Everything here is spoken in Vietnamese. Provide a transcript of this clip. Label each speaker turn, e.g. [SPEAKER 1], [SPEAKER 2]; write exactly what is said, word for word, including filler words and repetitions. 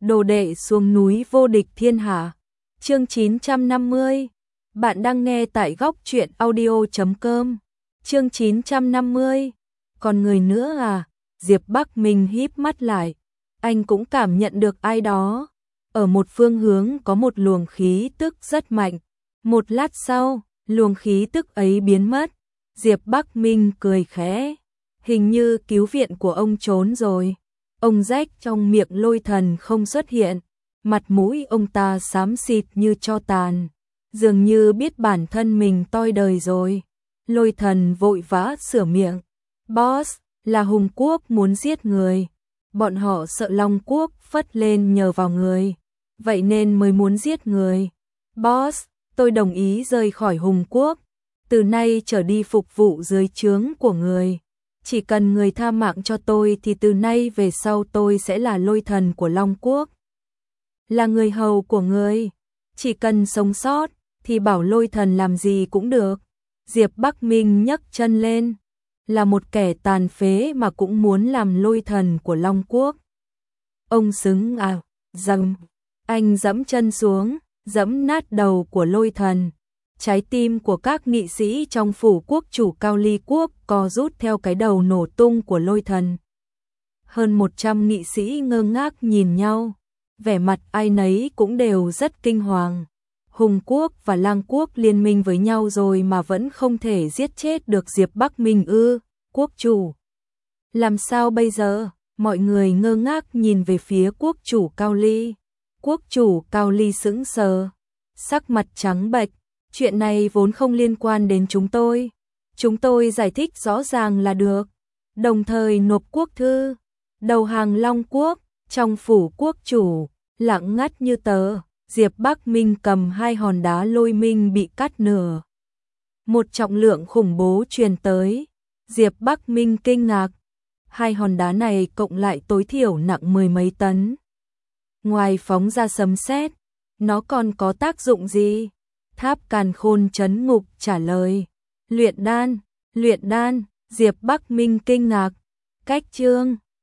[SPEAKER 1] Đồ đệ xuống núi vô địch thiên hạ. Chương chín trăm năm mươi. Bạn đang nghe tại góc truyện audio chấm com. Chương chín trăm năm mươi. Còn người nữa à? Diệp Bắc Minh híp mắt lại. Anh cũng cảm nhận được ai đó. Ở một phương hướng có một luồng khí tức rất mạnh. Một lát sau, luồng khí tức ấy biến mất. Diệp Bắc Minh cười khẽ. Hình như cứu viện của ông trốn rồi. Ông rách trong miệng Lôi Thần không xuất hiện. Mặt mũi ông ta xám xịt như tro tàn. Dường như biết bản thân mình toi đời rồi. Lôi Thần vội vã sửa miệng. Boss, là Hùng Quốc muốn giết người. Bọn họ sợ Long Quốc phất lên nhờ vào người. Vậy nên mới muốn giết người. Boss, tôi đồng ý rời khỏi Hùng Quốc. Từ nay trở đi phục vụ dưới trướng của người. Chỉ cần người tha mạng cho tôi thì từ nay về sau tôi sẽ là Lôi Thần của Long Quốc. Là người hầu của người. Chỉ cần sống sót thì bảo Lôi Thần làm gì cũng được. Diệp Bắc Minh nhấc chân lên. Là một kẻ tàn phế mà cũng muốn làm Lôi Thần của Long Quốc. Ông xứng à, rằng. Anh dẫm chân xuống, dẫm nát đầu của Lôi Thần. Trái tim của các nghị sĩ trong phủ quốc chủ Cao Ly Quốc co rút theo cái đầu nổ tung của Lôi Thần. Hơn một trăm nghị sĩ ngơ ngác nhìn nhau, vẻ mặt ai nấy cũng đều rất kinh hoàng. Hùng Quốc và Lang Quốc liên minh với nhau rồi mà vẫn không thể giết chết được Diệp Bắc Minh ư, quốc chủ. Làm sao bây giờ? Mọi người ngơ ngác nhìn về phía quốc chủ Cao Ly. Quốc chủ Cao Ly sững sờ, sắc mặt trắng bệch. Chuyện này vốn không liên quan đến chúng tôi. Chúng tôi giải thích rõ ràng là được. Đồng thời nộp quốc thư, đầu hàng Long Quốc, trong phủ quốc chủ, lặng ngắt như tờ. Diệp Bắc Minh cầm hai hòn đá lôi minh bị cắt nửa. Một trọng lượng khủng bố truyền tới. Diệp Bắc Minh kinh ngạc. Hai hòn đá này cộng lại tối thiểu nặng mười mấy tấn. Ngoài phóng ra sấm sét, nó còn có tác dụng gì? Tháp Càn Khôn Trấn Ngục trả lời. Luyện đan, luyện đan, Diệp Bắc Minh kinh ngạc. Cách chương